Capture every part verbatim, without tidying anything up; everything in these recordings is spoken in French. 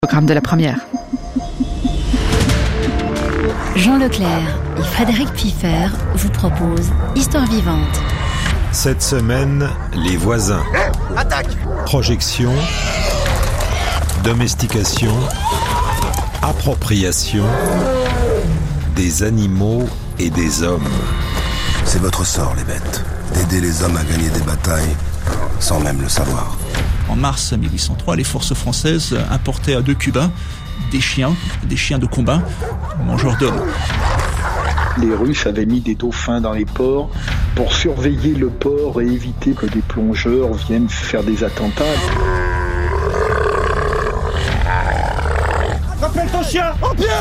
Programme de la première. Jean Leclerc et Frédéric Piffer vous proposent Histoire vivante. Cette semaine, les voisins. Attaque! Projection, domestication, appropriation des animaux et des hommes. C'est votre sort, les bêtes, d'aider les hommes à gagner des batailles sans même le savoir. En mars mille huit cent trois, les forces françaises importaient à deux Cubains des chiens, des chiens de combat, mangeurs d'hommes. Les Russes avaient mis des dauphins dans les ports pour surveiller le port et éviter que des plongeurs viennent faire des attentats. Rappelle ton chien, en pied!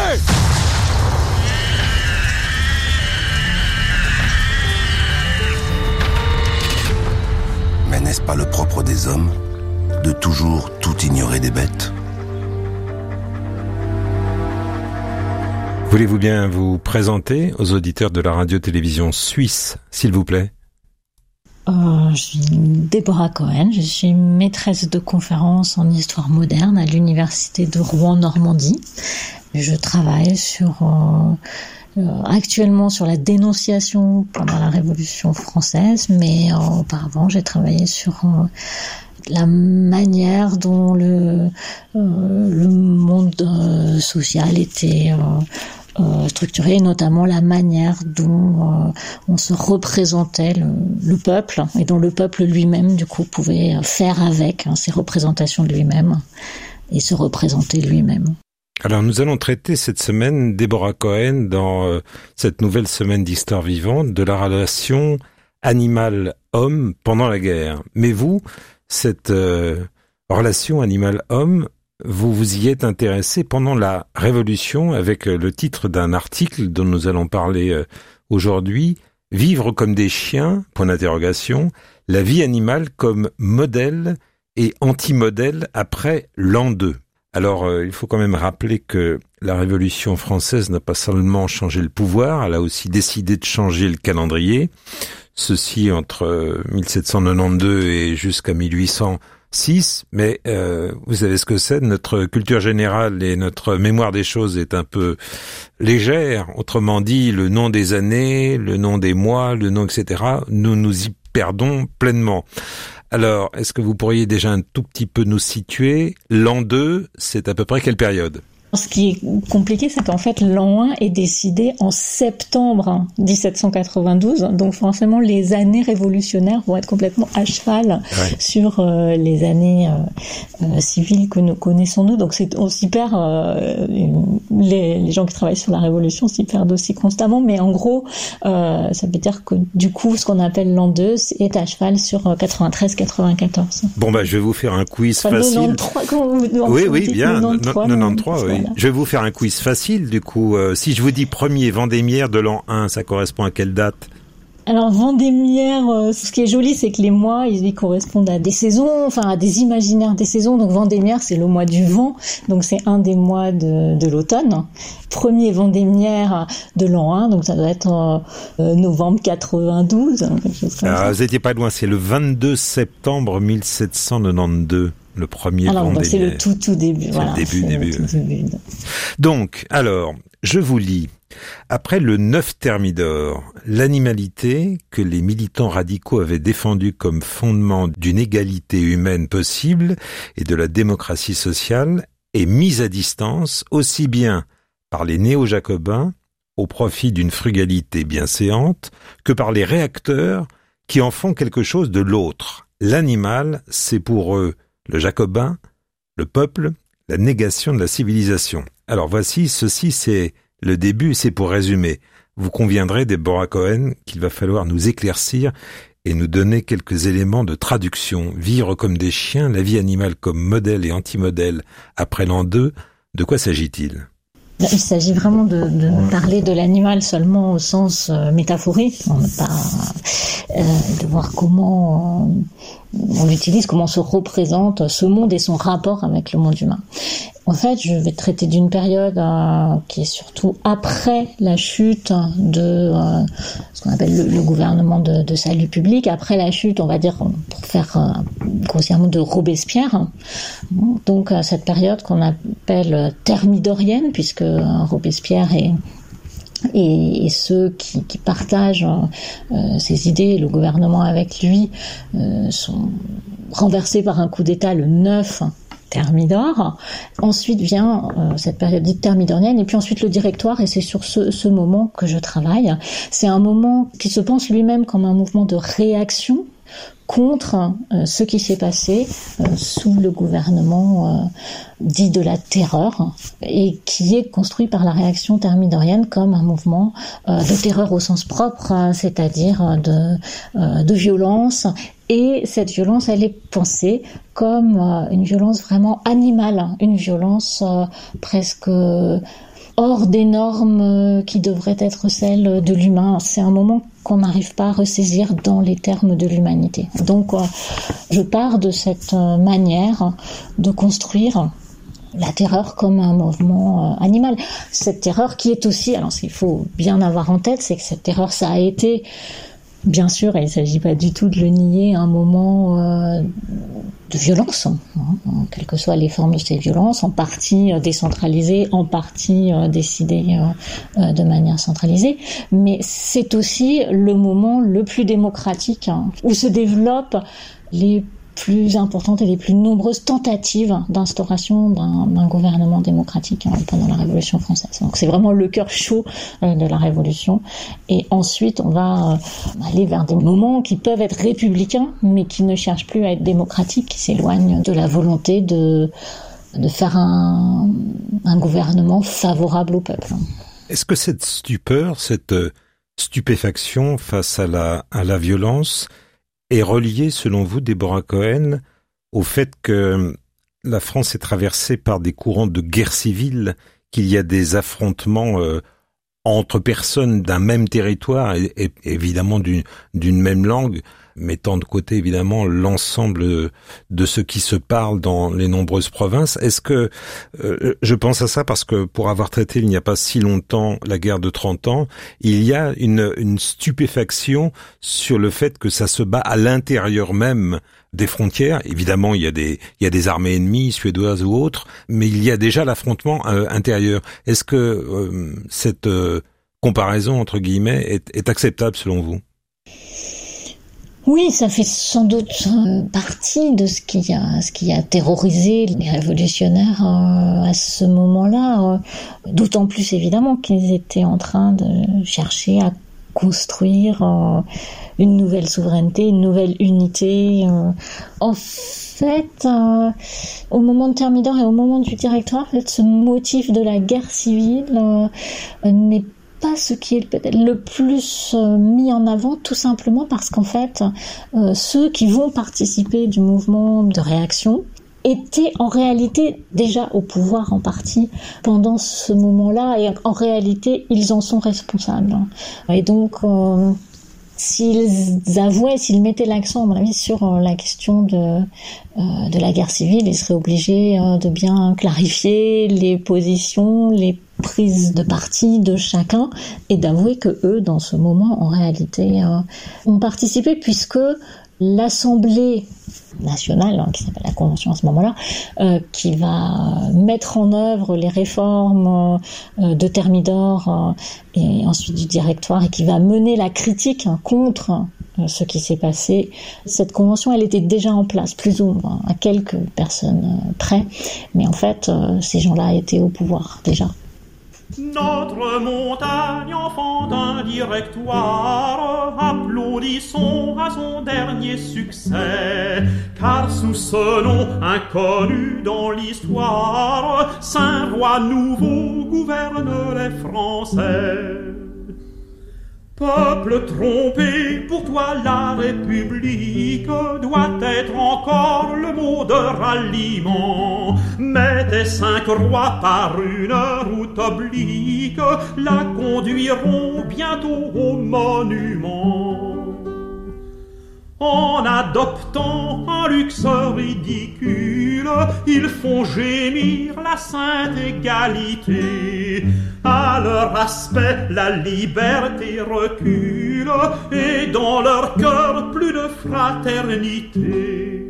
Mais n'est-ce pas le propre des hommes de toujours tout ignorer des bêtes? Voulez-vous bien vous présenter aux auditeurs de la radio-télévision suisse, s'il vous plaît? Euh, je suis Déborah Cohen, je suis maîtresse de conférences en histoire moderne à l'université de Rouen-Normandie. Je travaille sur, euh, euh, actuellement sur la dénonciation pendant la Révolution française, mais euh, auparavant j'ai travaillé sur euh, la manière dont le, euh, le monde euh, social était euh, Euh, structuré, notamment la manière dont euh, on se représentait le, le peuple et dont le peuple lui-même du coup pouvait faire avec hein, ses représentations de lui-même et se représenter lui-même. Alors nous allons traiter cette semaine, Déborah Cohen, dans euh, cette nouvelle semaine d'Histoire vivante, de la relation animal-homme pendant la guerre. Mais vous, cette euh, relation animal-homme, vous vous y êtes intéressé pendant la Révolution avec le titre d'un article dont nous allons parler aujourd'hui, « Vivre comme des chiens », point d'interrogation, la vie animale comme modèle et anti-modèle après l'an deux. Alors, euh, il faut quand même rappeler que la Révolution française n'a pas seulement changé le pouvoir, elle a aussi décidé de changer le calendrier, ceci entre mille sept cent quatre-vingt-douze et jusqu'à mille huit cents. six, mais euh, vous savez ce que c'est, notre culture générale et notre mémoire des choses est un peu légère. Autrement dit, le nom des années, le nom des mois, le nom et cetera, nous nous y perdons pleinement. Alors, est-ce que vous pourriez déjà un tout petit peu nous situer? L'an deux, c'est à peu près quelle période? Ce qui est compliqué, c'est qu'en fait, l'an un est décidé en septembre dix-sept cent quatre-vingt-douze. Donc, forcément, les années révolutionnaires vont être complètement à cheval ouais. sur euh, les années euh, euh, civiles que nous connaissons nous. Donc, c'est, on s'y perd, euh, les, les gens qui travaillent sur la Révolution s'y perdent aussi constamment. Mais en gros, euh, ça veut dire que du coup, ce qu'on appelle l'an deux est à cheval sur quatre-vingt-treize quatre-vingt-quatorze. Bon, bah, je vais vous faire un quiz enfin, facile. quatre-vingt-treize, quand vous, oui, oui, bien. quatre-vingt-treize, quatre-vingt-treize, oui. Je vais vous faire un quiz facile, du coup. Euh, si je vous dis premier Vendémiaire de l'an un, ça correspond à quelle date? Alors, Vendémiaire, euh, ce qui est joli, c'est que les mois, ils, ils correspondent à des saisons, enfin, à des imaginaires des saisons. Donc, Vendémiaire, c'est le mois du vent. Donc, c'est un des mois de, de l'automne. Premier Vendémiaire de l'an un. Donc, ça doit être euh, novembre quatre-vingt-douze. Quelque chose comme Alors, ça. vous n'étiez pas loin. C'est le vingt-deux septembre mille sept cent quatre-vingt-douze. Le premier alors, Vendémiaire. Donc c'est le tout tout début. C'est voilà, le début, c'est début. Le tout début. Donc, alors, je vous lis. Après le neuf Thermidor, l'animalité que les militants radicaux avaient défendue comme fondement d'une égalité humaine possible et de la démocratie sociale est mise à distance aussi bien par les néo-jacobins au profit d'une frugalité bienséante que par les réacteurs qui en font quelque chose de l'autre. L'animal, c'est pour eux le jacobin, le peuple, la négation de la civilisation. Alors voici, ceci c'est le début, c'est pour résumer. Vous conviendrez, Déborah Cohen, qu'il va falloir nous éclaircir et nous donner quelques éléments de traduction. Vivre comme des chiens, la vie animale comme modèle et anti-modèle après l'an deux, de quoi s'agit-il ? Il s'agit vraiment de, de parler de l'animal seulement au sens euh, métaphorique, on pas euh, de voir comment on, on l'utilise, comment on se représente ce monde et son rapport avec le monde humain. En fait, je vais traiter d'une période euh, qui est surtout après la chute de euh, ce qu'on appelle le, le gouvernement de, de salut public. Après la chute, on va dire, pour faire euh, grossièrement, de Robespierre. Donc à cette période qu'on appelle thermidorienne, puisque Robespierre est Et, et ceux qui, qui partagent euh, ses idées, le gouvernement avec lui, euh, sont renversés par un coup d'État le neuf Thermidor. Ensuite vient euh, cette période dite thermidorienne, et puis ensuite le Directoire, et c'est sur ce, ce moment que je travaille. C'est un moment qui se pense lui-même comme un mouvement de réaction contre euh, ce qui s'est passé euh, sous le gouvernement euh, dit de la terreur, et qui est construit par la réaction thermidorienne comme un mouvement euh, de terreur au sens propre, euh, c'est-à-dire de, euh, de violence. Et cette violence, elle est pensée comme euh, une violence vraiment animale, une violence euh, presque hors des normes qui devraient être celles de l'humain. C'est un moment qu'on n'arrive pas à ressaisir dans les termes de l'humanité. Donc, euh, je pars de cette manière de construire la terreur comme un mouvement euh, animal. Cette terreur qui est aussi, alors ce qu'il faut bien avoir en tête, c'est que cette terreur, ça a été, bien sûr, et il ne s'agit pas du tout de le nier, un moment euh, de violence, hein, quelles que soient les formes de ces violences, en partie euh, décentralisées, en partie euh, décidées euh, euh, de manière centralisée, mais c'est aussi le moment le plus démocratique, hein, où se développent les plus importantes et les plus nombreuses tentatives d'instauration d'un, d'un gouvernement démocratique hein, pendant la Révolution française. Donc c'est vraiment le cœur chaud euh, de la Révolution. Et ensuite, on va euh, aller vers des moments qui peuvent être républicains, mais qui ne cherchent plus à être démocratiques, qui s'éloignent de la volonté de, de faire un, un gouvernement favorable au peuple. Est-ce que cette stupeur, cette stupéfaction face à la, à la violence est relié, selon vous, Déborah Cohen, au fait que la France est traversée par des courants de guerre civile, qu'il y a des affrontements euh, entre personnes d'un même territoire et, et évidemment d'une, d'une même langue, mettant de côté évidemment l'ensemble de ce qui se parle dans les nombreuses provinces. Est-ce que euh, je pense à ça parce que pour avoir traité il n'y a pas si longtemps la guerre de trente ans, il y a une, une stupéfaction sur le fait que ça se bat à l'intérieur même des frontières. Évidemment, il y a des il y a des armées ennemies suédoises ou autres, mais il y a déjà l'affrontement euh, intérieur. Est-ce que euh, cette euh, comparaison entre guillemets est, est acceptable selon vous? Oui, ça fait sans doute partie de ce qui a, ce qui a terrorisé les révolutionnaires à ce moment-là, d'autant plus évidemment qu'ils étaient en train de chercher à construire une nouvelle souveraineté, une nouvelle unité. En fait, au moment de Thermidor et au moment du Directoire, en fait, ce motif de la guerre civile n'est pas ce qui est peut-être le plus euh, mis en avant, tout simplement parce qu'en fait, euh, ceux qui vont participer du mouvement de réaction étaient en réalité déjà au pouvoir en partie pendant ce moment-là, et en réalité, ils en sont responsables. Et donc, euh, s'ils avouaient, s'ils mettaient l'accent, à mon avis, sur la question de, euh, de la guerre civile, ils seraient obligés euh, de bien clarifier les positions, les prises de parti de chacun, et d'avouer que eux, dans ce moment, en réalité, euh, ont participé, puisque l'Assemblée nationale, hein, qui s'appelle la Convention à ce moment-là, euh, qui va mettre en œuvre les réformes euh, de Thermidor euh, et ensuite du Directoire, et qui va mener la critique hein, contre euh, ce qui s'est passé. Cette convention, elle était déjà en place, plus ou moins, à quelques personnes euh, près, mais en fait, euh, ces gens-là étaient au pouvoir déjà. Notre montagne, enfant d'un directoire, applaudissons à son dernier succès, car sous ce nom inconnu dans l'histoire, Saint Roi nouveau gouverne les Français. Peuple trompé, pour toi la République doit être encore le mot de ralliement. Mais tes cinq rois par une route oblique la conduiront bientôt au monument. En adoptant un luxe ridicule, ils font gémir la sainte égalité. À leur aspect, la liberté recule, et dans leur cœur, plus de fraternité.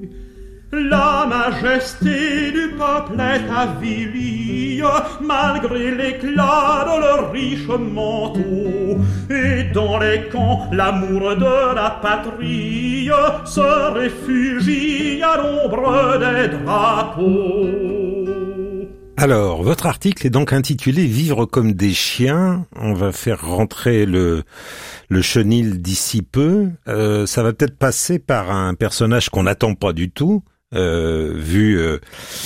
La majesté du peuple est avilie, malgré l'éclat de leurs riches manteaux. Et dans les camps, l'amour de la patrie se réfugie à l'ombre des drapeaux. Alors, votre article est donc intitulé « Vivre comme des chiens ». On va faire rentrer le, le chenil d'ici peu. Euh, ça va peut-être passer par un personnage qu'on n'attend pas du tout, euh, vu euh,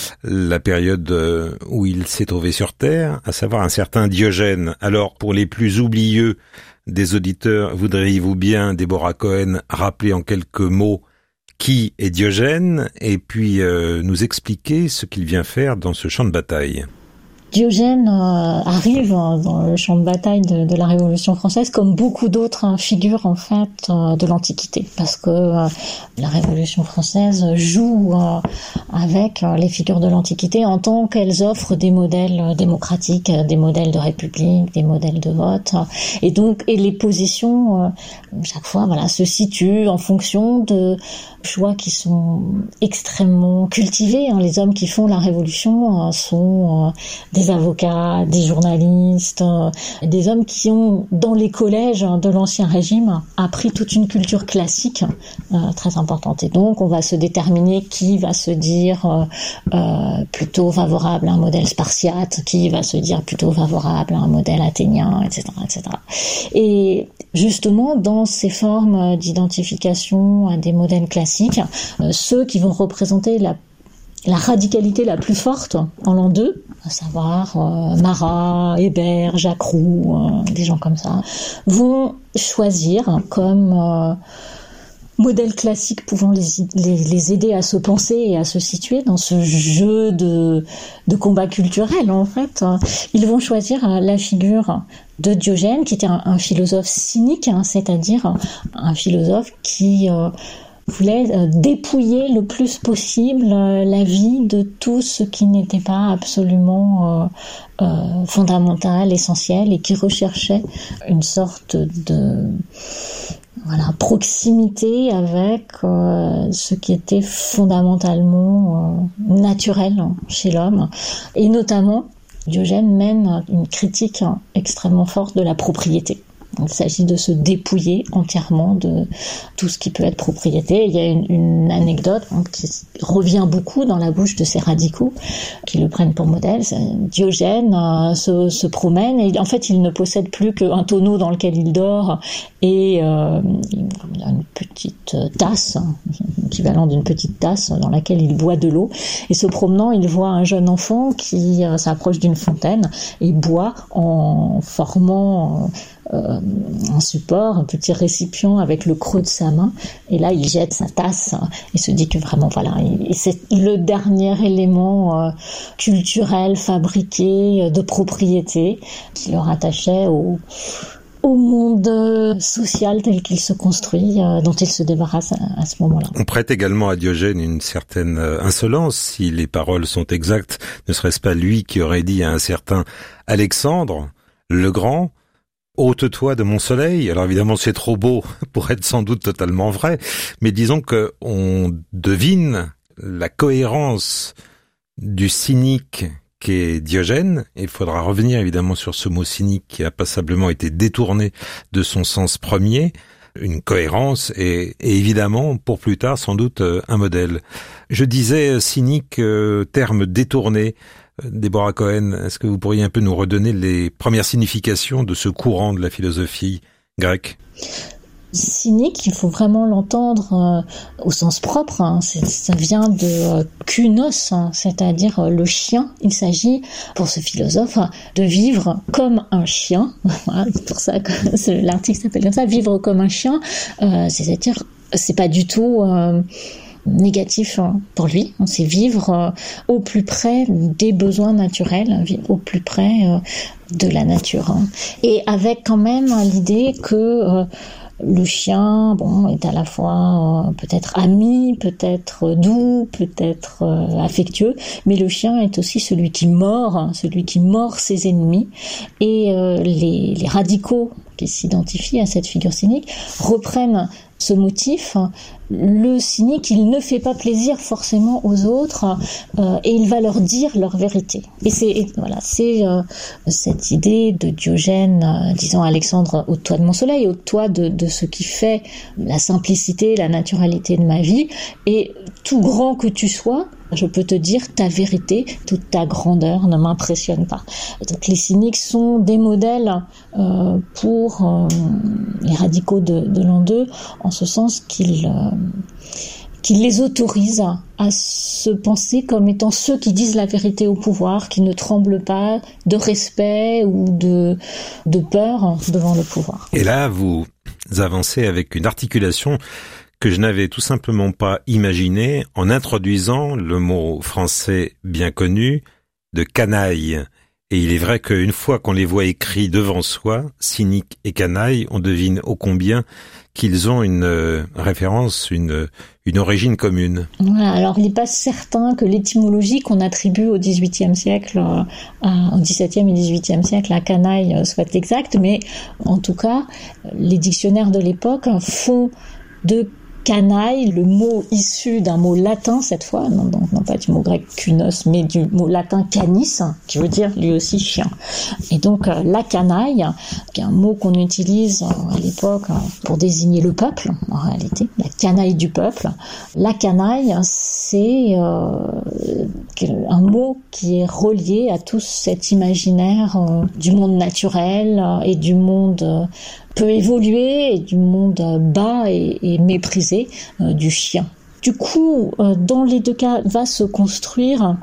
la période euh, où il s'est trouvé sur Terre, à savoir un certain Diogène. Alors, pour les plus oublieux des auditeurs, voudriez-vous bien, Déborah Cohen, rappeler en quelques mots qui est Diogène, et puis euh, nous expliquer ce qu'il vient faire dans ce champ de bataille. Diogène euh, arrive dans le champ de bataille de, de la Révolution française comme beaucoup d'autres hein, figures en fait euh, de l'Antiquité, parce que euh, la Révolution française joue euh, avec euh, les figures de l'Antiquité en tant qu'elles offrent des modèles euh, démocratiques, des modèles de république, des modèles de vote, euh, et donc et les positions euh, chaque fois voilà se situent en fonction de choix qui sont extrêmement cultivés. Hein. Les hommes qui font la Révolution euh, sont euh, des avocats, des journalistes, euh, des hommes qui ont, dans les collèges de l'Ancien Régime, appris toute une culture classique euh, très importante. Et donc, on va se déterminer qui va se dire euh, euh, plutôt favorable à un modèle spartiate, qui va se dire plutôt favorable à un modèle athénien, et cetera, et cetera. Et justement, dans ces formes d'identification à des modèles classiques, euh, ceux qui vont représenter la la radicalité la plus forte en l'an deux, à savoir euh, Marat, Hébert, Jacques Roux, euh, des gens comme ça, vont choisir comme euh, modèle classique pouvant les, les, les aider à se penser et à se situer dans ce jeu de, de combat culturel en fait. Ils vont choisir la figure de Diogène, qui était un, un philosophe cynique, hein, c'est-à-dire un philosophe qui euh, voulait euh, dépouiller le plus possible euh, la vie de tout ce qui n'était pas absolument euh, euh, fondamental, essentiel, et qui recherchait une sorte de voilà proximité avec euh, ce qui était fondamentalement euh, naturel chez l'homme. Et notamment, Diogène mène une critique extrêmement forte de la propriété. Il s'agit de se dépouiller entièrement de tout ce qui peut être propriété. Il y a une, une anecdote hein, qui revient beaucoup dans la bouche de ces radicaux qui le prennent pour modèle. Diogène euh, se, se promène et en fait il ne possède plus qu'un tonneau dans lequel il dort et euh, une petite tasse, l'équivalent d'une petite tasse dans laquelle il boit de l'eau. Et se promenant, il voit un jeune enfant qui euh, s'approche d'une fontaine et boit en formant euh, un support, un petit récipient avec le creux de sa main. Et là, il jette sa tasse et se dit que vraiment, voilà, et c'est le dernier élément euh, culturel fabriqué de propriété qui le rattachait au au monde social tel qu'il se construit, euh, dont il se débarrasse à, à ce moment-là. On prête également à Diogène une certaine insolence, si les paroles sont exactes. Ne serait-ce pas lui qui aurait dit à un certain Alexandre le Grand, « Ôte-toi de mon soleil ». Alors évidemment, c'est trop beau pour être sans doute totalement vrai, mais disons que on devine la cohérence du cynique qu'est Diogène. Il faudra revenir évidemment sur ce mot cynique qui a passablement été détourné de son sens premier. Une cohérence et, et évidemment, pour plus tard, sans doute un modèle. Je disais cynique, euh, terme détourné. Déborah Cohen, est-ce que vous pourriez un peu nous redonner les premières significations de ce courant de la philosophie grecque ? Cynique, il faut vraiment l'entendre euh, au sens propre. Hein. C'est, ça vient de euh, kunos, hein, c'est-à-dire euh, le chien. Il s'agit, pour ce philosophe, de vivre comme un chien. Voilà, c'est pour ça que l'article s'appelle comme ça, vivre comme un chien. Euh, c'est-à-dire, c'est pas du tout euh, négatif pour lui. C'est vivre euh, au plus près des besoins naturels, au plus près euh, de la nature. Hein. Et avec quand même l'idée que euh, Le chien, bon, est à la fois euh, peut-être ami, peut-être doux, peut-être euh, affectueux, mais le chien est aussi celui qui mord, celui qui mord ses ennemis. Et euh, les, les radicaux qui s'identifient à cette figure cynique reprennent ce motif. Le cynique, il ne fait pas plaisir forcément aux autres euh, et il va leur dire leur vérité. Et c'est et voilà, c'est euh, cette idée de Diogène euh, disant à Alexandre, ôte-toi de mon soleil, ôte-toi de, de ce qui fait la simplicité, la naturalité de ma vie, et tout grand que tu sois, je peux te dire ta vérité, toute ta grandeur ne m'impressionne pas. Donc les cyniques sont des modèles euh, pour euh, les radicaux de, de l'an deux, en ce sens qu'ils, euh, qu'ils les autorisent à se penser comme étant ceux qui disent la vérité au pouvoir, qui ne tremblent pas de respect ou de, de peur devant le pouvoir. Et là, vous avancez avec une articulation que je n'avais tout simplement pas imaginé en introduisant le mot français bien connu de canaille. Et il est vrai qu'une fois qu'on les voit écrits devant soi, cynique et canaille, on devine ô combien qu'ils ont une euh, référence, une, une origine commune. Voilà, alors il n'est pas certain que l'étymologie qu'on attribue au dix-huitième siècle, euh, à, au dix-septième et dix-huitième siècle à canaille euh, soit exacte, mais en tout cas, les dictionnaires de l'époque font de canaille, le mot issu d'un mot latin cette fois, non, non, non pas du mot grec kunos, mais du mot latin canis, qui veut dire lui aussi chien. Et donc euh, la canaille, qui est un mot qu'on utilise euh, à l'époque euh, pour désigner le peuple, en réalité, la canaille du peuple. La canaille, c'est euh, un mot qui est relié à tout cet imaginaire euh, du monde naturel euh, et du monde euh, peu évolué et du monde bas et, et méprisé euh, du chien. Du coup, euh, dans les deux cas, va se construire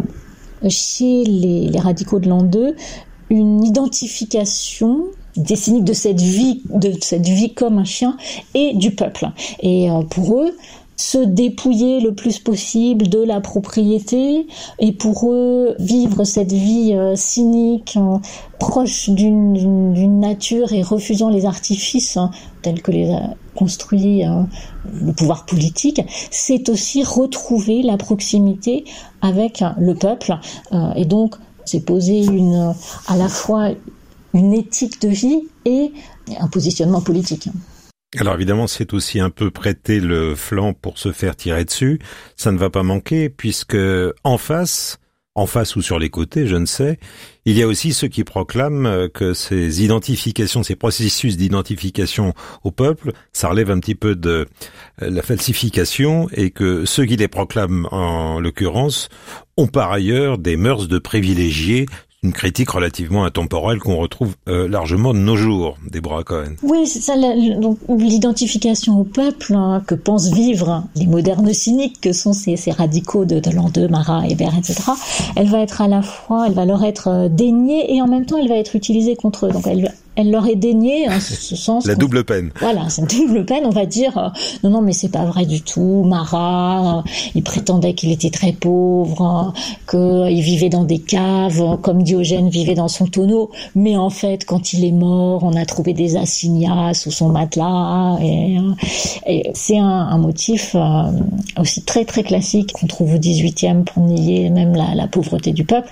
chez les, les radicaux de l'an deux une identification des cyniques de cette vie, de cette vie comme un chien et du peuple. Et euh, pour eux, se dépouiller le plus possible de la propriété et pour eux vivre cette vie euh, cynique, euh, proche d'une, d'une, d'une nature et refusant les artifices hein, tels que les a construits euh, le pouvoir politique, c'est aussi retrouver la proximité avec euh, le peuple euh, et donc c'est poser une, à la fois une éthique de vie et un positionnement politique. Alors évidemment, c'est aussi un peu prêter le flanc pour se faire tirer dessus. Ça ne va pas manquer puisque en face, en face ou sur les côtés, je ne sais, il y a aussi ceux qui proclament que ces identifications, ces processus d'identification au peuple, ça relève un petit peu de la falsification et que ceux qui les proclament, en l'occurrence, ont par ailleurs des mœurs de privilégiés. Une critique relativement intemporelle qu'on retrouve euh, largement de nos jours, Deborah Cohen. Oui, c'est ça, la, donc, l'identification au peuple hein, que pensent vivre les modernes cyniques que sont ces, ces radicaux de, de l'an deux, Marat, Hébert, et cetera. Elle va être à la fois, elle va leur être déniée et en même temps elle va être utilisée contre eux. Donc elle Elle leur est déniée en ce sens. La double peine. Voilà, c'est une double peine. On va dire euh, non, non, mais c'est pas vrai du tout. Marat, euh, il prétendait qu'il était très pauvre, euh, qu'il vivait dans des caves, euh, comme Diogène vivait dans son tonneau. Mais en fait, quand il est mort, on a trouvé des assignats sous son matelas. Et, euh, et c'est un, un motif euh, aussi très très classique qu'on trouve au dix-huitième pour nier même la, la pauvreté du peuple.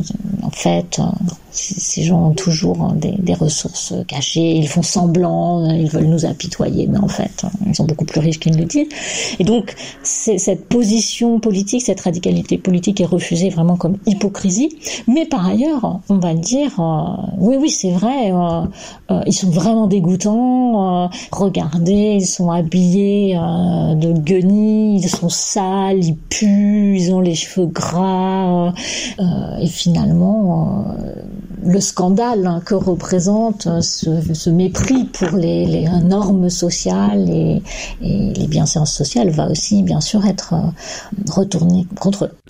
En fait, euh, ces gens ont toujours des, des ressources cachées, ils font semblant, ils veulent nous apitoyer, mais en fait, ils sont beaucoup plus riches qu'ils ne le disent. Et donc, c'est, cette position politique, cette radicalité politique est refusée vraiment comme hypocrisie. Mais par ailleurs, on va dire, euh, oui, oui, c'est vrai, euh, euh, ils sont vraiment dégoûtants. Euh, regardez, ils sont habillés euh, de guenilles, ils sont sales, ils puent, ils ont les cheveux gras. Euh, et finalement, euh, le scandale hein, que représente ce, ce mépris pour les, les normes sociales et, et les bienséances sociales va aussi bien sûr être retourné contre eux.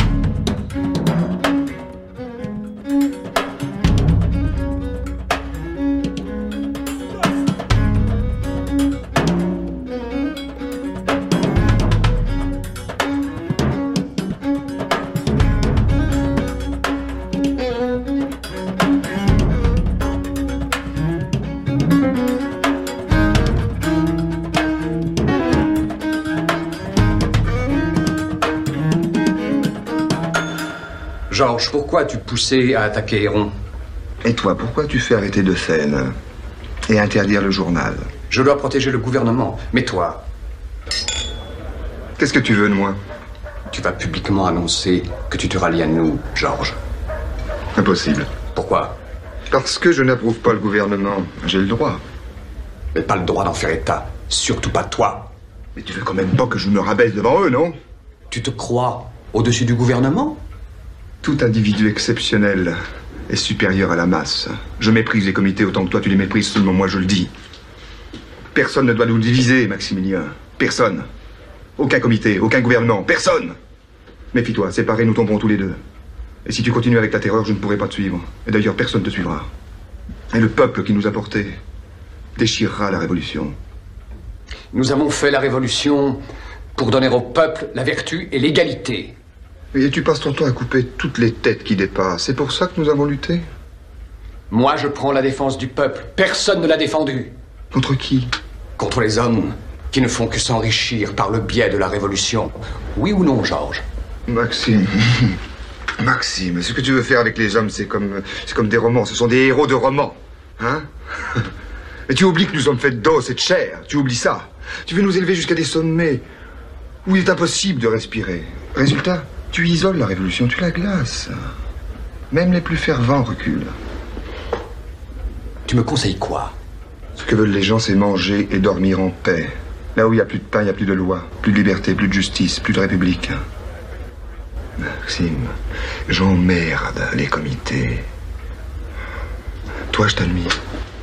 Georges, pourquoi tu poussais à attaquer Héron? Et toi, pourquoi tu fais arrêter De Seine et interdire le journal? Je dois protéger le gouvernement, mais toi... Qu'est-ce que tu veux de moi? Tu vas publiquement annoncer que tu te rallies à nous, Georges. Impossible. Pourquoi? Parce que je n'approuve pas le gouvernement. J'ai le droit. Mais pas le droit d'en faire état. Surtout pas toi. Mais tu veux quand même pas que je me rabaisse devant eux, non? Tu te crois au-dessus du gouvernement? Tout individu exceptionnel est supérieur à la masse. Je méprise les comités autant que toi tu les méprises, seulement moi je le dis. Personne ne doit nous diviser, Maximilien. Personne. Aucun comité, aucun gouvernement, personne. Méfie-toi, séparés, nous tomberons tous les deux. Et si tu continues avec ta terreur, je ne pourrai pas te suivre. Et d'ailleurs, personne ne te suivra. Et le peuple qui nous a portés déchirera la révolution. Nous avons fait la révolution pour donner au peuple la vertu et l'égalité. Et tu passes ton temps à couper toutes les têtes qui dépassent. C'est pour ça que nous avons lutté? Moi, je prends la défense du peuple. Personne ne l'a défendu. Contre qui? Contre les hommes qui ne font que s'enrichir par le biais de la révolution. Oui ou non, Georges? Maxime... Maxime, ce que tu veux faire avec les hommes, c'est comme, c'est comme des romans. Ce sont des héros de romans. Hein? Et tu oublies que nous sommes faits d'os et de chair. Tu oublies ça. Tu veux nous élever jusqu'à des sommets où il est impossible de respirer. Résultat, tu isoles la révolution, tu la glaces. Même les plus fervents reculent. Tu me conseilles quoi? Ce que veulent les gens, c'est manger et dormir en paix. Là où il n'y a plus de pain, il n'y a plus de loi. Plus de liberté, plus de justice, plus de république. Maxime, j'emmerde les comités. Toi, je t'admire.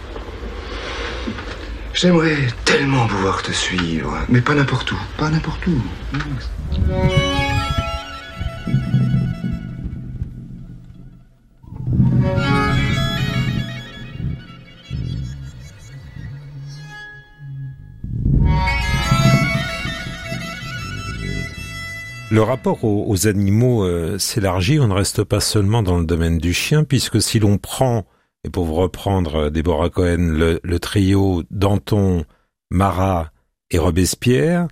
J'aimerais tellement pouvoir te suivre, mais pas n'importe où, pas n'importe où. Le rapport aux, aux animaux euh, s'élargit, on ne reste pas seulement dans le domaine du chien, puisque si l'on prend, et pour vous reprendre Deborah Cohen, le, le trio Danton, Marat et Robespierre,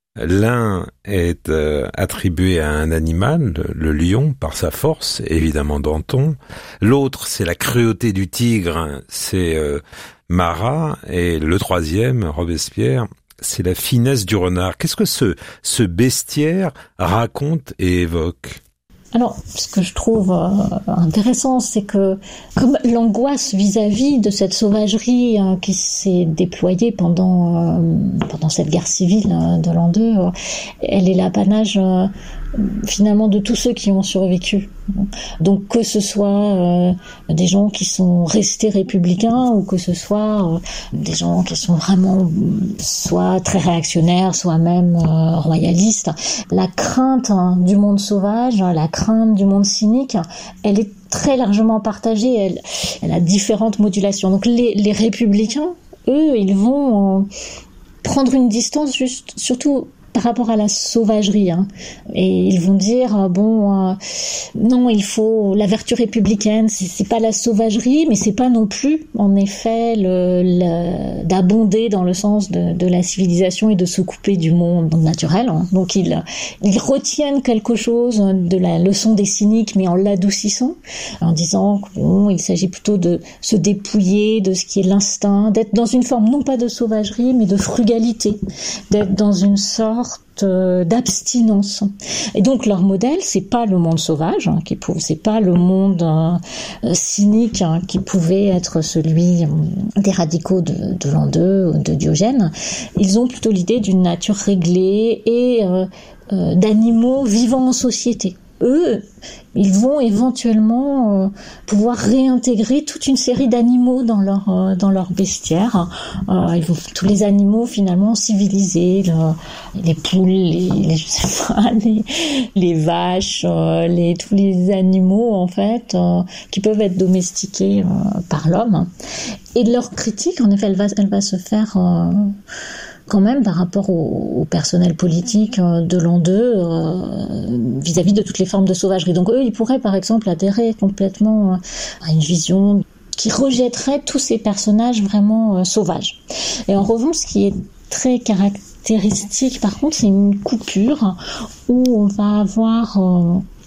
l'un est euh, attribué à un animal, le, le lion, par sa force, évidemment Danton, l'autre c'est la cruauté du tigre, c'est euh, Marat, et le troisième, Robespierre, c'est la finesse du renard. Qu'est-ce que ce, ce bestiaire raconte et évoque? Alors, ce que je trouve euh, intéressant, c'est que comme l'angoisse vis-à-vis de cette sauvagerie euh, qui s'est déployée pendant euh, pendant cette guerre civile euh, de l'an deux, euh, elle est l'apanage euh, finalement de tous ceux qui ont survécu. Donc que ce soit euh, des gens qui sont restés républicains ou que ce soit euh, des gens qui sont vraiment soit très réactionnaires, soit même euh, royalistes, la crainte hein, du monde sauvage, la crainte du monde cynique, elle est très largement partagée, elle, elle a différentes modulations. Donc les, les républicains, eux, ils vont euh, prendre une distance juste, surtout par rapport à la sauvagerie, hein. Et ils vont dire bon, euh, non, il faut la vertu républicaine, c'est, c'est pas la sauvagerie, mais c'est pas non plus, en effet, le, le, d'abonder dans le sens de, de la civilisation et de se couper du monde naturel. Hein. Donc ils, ils retiennent quelque chose de la leçon des cyniques, mais en l'adoucissant, en disant que bon, il s'agit plutôt de se dépouiller de ce qui est l'instinct, d'être dans une forme non pas de sauvagerie, mais de frugalité, d'être dans une sorte d'abstinence. Et donc leur modèle, c'est pas le monde sauvage, hein, qui pou- c'est pas le monde euh, cynique hein, qui pouvait être celui euh, des radicaux de, de l'an deux, de Diogène. Ils ont plutôt l'idée d'une nature réglée et euh, euh, d'animaux vivant en société. Eux, ils vont éventuellement euh, pouvoir réintégrer toute une série d'animaux dans leur euh, dans leur bestiaire. Euh, ils vont tous les animaux finalement civilisés, le, les poules, les, les je sais pas, les, les vaches, euh, les tous les animaux en fait euh, qui peuvent être domestiqués euh, par l'homme. Et leur critique, en effet, elle va elle va se faire euh, quand même par rapport au, au personnel politique de l'an deux euh, vis-à-vis de toutes les formes de sauvagerie. Donc eux, ils pourraient par exemple adhérer complètement à une vision qui rejetterait tous ces personnages vraiment euh, sauvages. Et en revanche, ce qui est très caractéristique par contre, c'est une coupure où on va avoir euh,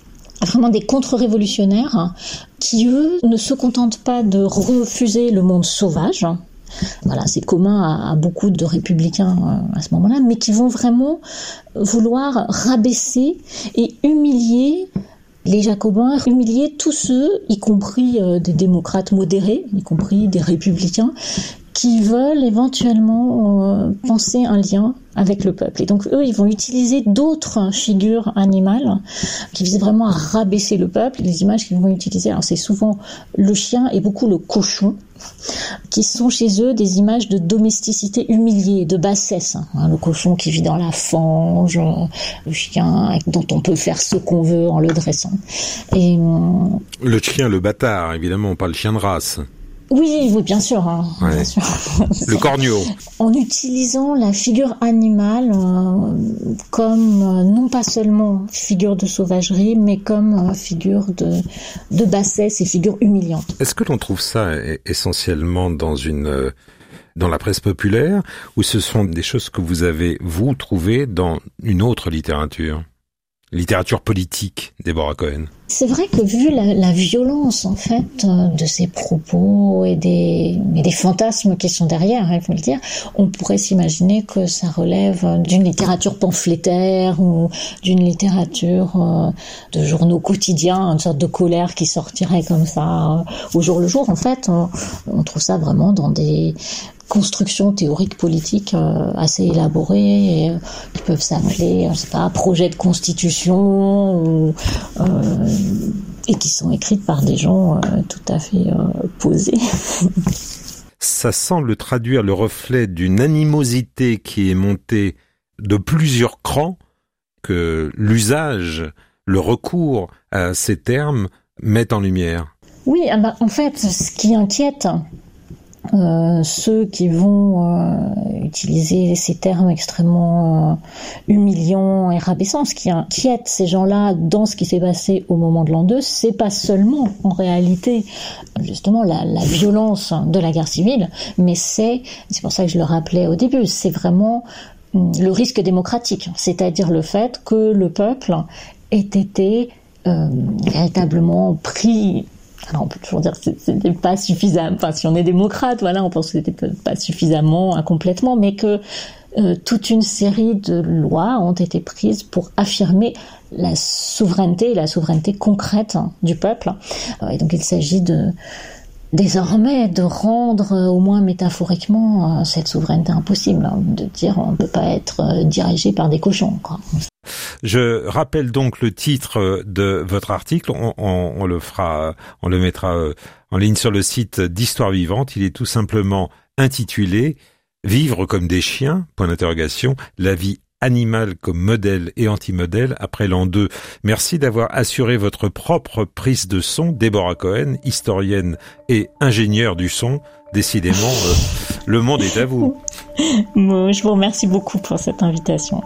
vraiment des contre-révolutionnaires qui, eux, ne se contentent pas de refuser le monde sauvage. Voilà, c'est commun à, à beaucoup de républicains euh, à ce moment-là, mais qui vont vraiment vouloir rabaisser et humilier les Jacobins, humilier tous ceux, y compris euh, des démocrates modérés, y compris des républicains, qui veulent éventuellement euh, penser un lien avec le peuple. Et donc eux, ils vont utiliser d'autres figures animales qui visent vraiment à rabaisser le peuple. Les images qu'ils vont utiliser, alors c'est souvent le chien et beaucoup le cochon, qui sont chez eux des images de domesticité humiliée, de bassesse. Hein, le cochon qui vit dans la fange, le chien dont on peut faire ce qu'on veut en le dressant. Et, le chien, le bâtard, évidemment, pas le chien de race. Oui, oui, bien sûr. Hein, ouais. bien sûr. Le corneau. En utilisant la figure animale euh, comme euh, non pas seulement figure de sauvagerie, mais comme euh, figure de, de bassesse et figure humiliante. Est-ce que l'on trouve ça essentiellement dans une euh, dans la presse populaire, ou ce sont des choses que vous avez, vous, trouvées dans une autre littérature ? Littérature politique, Deborah Cohen. C'est vrai que vu la, la violence, en fait, de ces propos et des, et des fantasmes qui sont derrière, il faut le dire, on pourrait s'imaginer que ça relève d'une littérature pamphlétaire ou d'une littérature euh, de journaux quotidiens, une sorte de colère qui sortirait comme ça euh, au jour le jour. En fait, on, on trouve ça vraiment dans des constructions théoriques politiques euh, assez élaborées et, euh, qui peuvent s'appeler, je sais pas, projet de constitution ou, euh, et qui sont écrites par des gens euh, tout à fait euh, posés. Ça semble traduire le reflet d'une animosité qui est montée de plusieurs crans, que l'usage, le recours à ces termes met en lumière. Oui, ah bah, en fait, ce qui inquiète Euh, ceux qui vont euh, utiliser ces termes extrêmement euh, humiliants et rabaissants, ce qui inquiète ces gens-là dans ce qui s'est passé au moment de l'an deux, c'est pas seulement en réalité justement la, la violence de la guerre civile, mais c'est, c'est pour ça que je le rappelais au début, c'est vraiment le risque démocratique, c'est-à-dire le fait que le peuple ait été euh, véritablement pris. Alors on peut toujours dire que c'était pas suffisant, enfin si on est démocrate, voilà, on pense que c'était pas suffisamment, incomplètement, mais que euh, toute une série de lois ont été prises pour affirmer la souveraineté, la souveraineté concrète hein, du peuple. Et donc il s'agit de désormais de rendre, au moins métaphoriquement, cette souveraineté impossible, hein, de dire on ne peut pas être dirigé par des cochons, quoi. Je rappelle donc le titre de votre article, on, on, on le fera, on le mettra en ligne sur le site d'Histoire Vivante. Il est tout simplement intitulé « Vivre comme des chiens », point d'interrogation, la vie animale comme modèle et anti-modèle après l'an deux. Merci d'avoir assuré votre propre prise de son, Deborah Cohen, historienne et ingénieure du son. Décidément, euh, le monde est à vous. Bon, je vous remercie beaucoup pour cette invitation.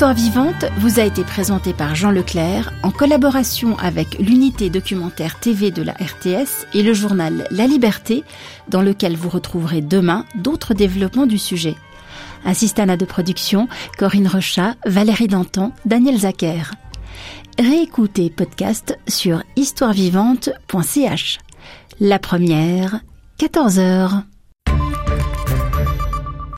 Histoire vivante vous a été présentée par Jean Leclerc en collaboration avec l'unité documentaire T V de la R T S et le journal La Liberté, dans lequel vous retrouverez demain d'autres développements du sujet. Assistante de production, Corinne Rechat, Valérie Danton, Daniel Zacher. Réécoutez podcast sur histoire vivante point c h. La première, quatorze heures.